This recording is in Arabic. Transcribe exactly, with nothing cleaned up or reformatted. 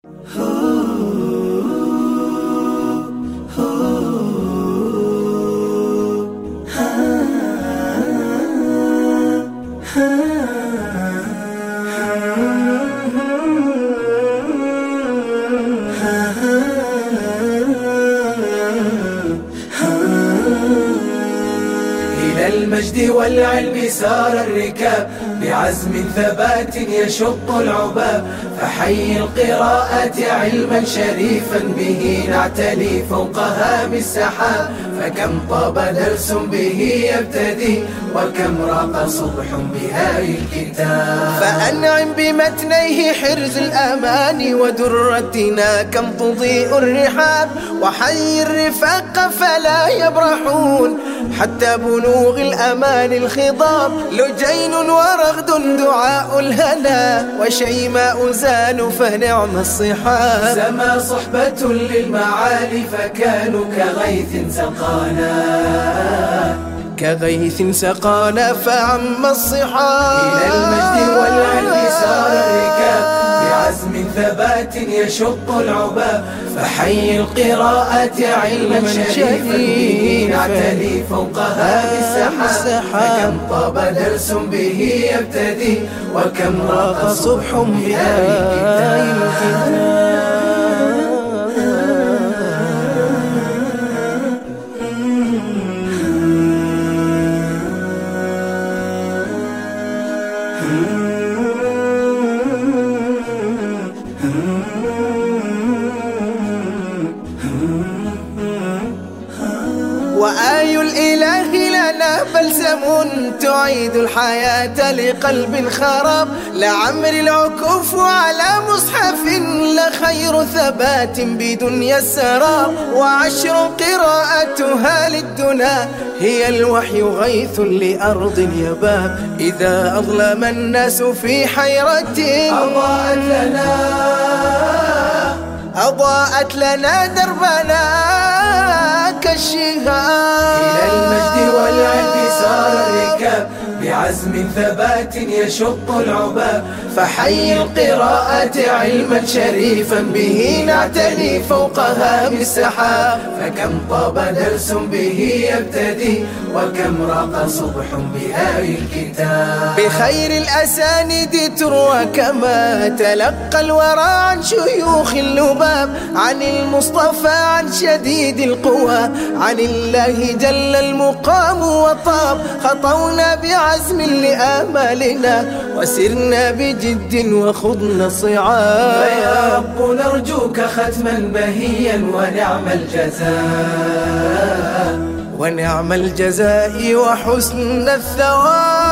إلى المجد والعلم سار الركاب بعزم ثبات يشق العباب، فحي القراءة علما شريفا به نعتلي فوق هام السحاب. فكم طاب درس به يبتدي وكم راق صبح بهاي الكتاب. فأنعم بمتنيه حرز الأمان ودرتنا كم تضيء الرحاب، وحي الرفاق فلا يبرحون حتى بلوغ الأمان الخضاب. لجين ورغد دعاء الهنا وشيماء زان فنعم الصحاب. سما صحبة للمعالي فكانوا كغيث سقانا كغيث سقانا فعم الصحاب. إلى المجد والعلم سار الركاب بعزم ثبات يشق العباب، فحي القراءة علما شريفا به نعتلي فوق هام السحاب. فكم طاب درس به يبتدي وكم راق صبح بهاي الكتاب. وآي الإله لنا بلسم تعيد الحياة لقلب خراب. لعمر العكوف على مصحف لخير ثبات بدنيا السراب. وعشر قراءتها للدنا هي الوحي غيث لأرض اليباب. إذا أظلم الناس في حيرة أضاءت لنا أضاءت لنا دربنا كالشهاب. إلى المجد والعلم سار الركاب بعزم ثبات يشق العباب، فحي القراءة علما شريفا به نعتلي فوق هام السحاب. فكم طاب درس به يبتدي وكم راق صبح بهاي الكتاب. بخير الأسانيد تروى كما تلقى الورى عن شيوخ اللباب. عن المصطفى عن شديد القوى عن الله جل المقام وطاب. خطونا بعزم لآمالنا وسرنا بجد وخضنا صعاب. فيا رب نرجوك ختما بهيا ونعم الجزاء ونعم الجزاء وحسن الثواب.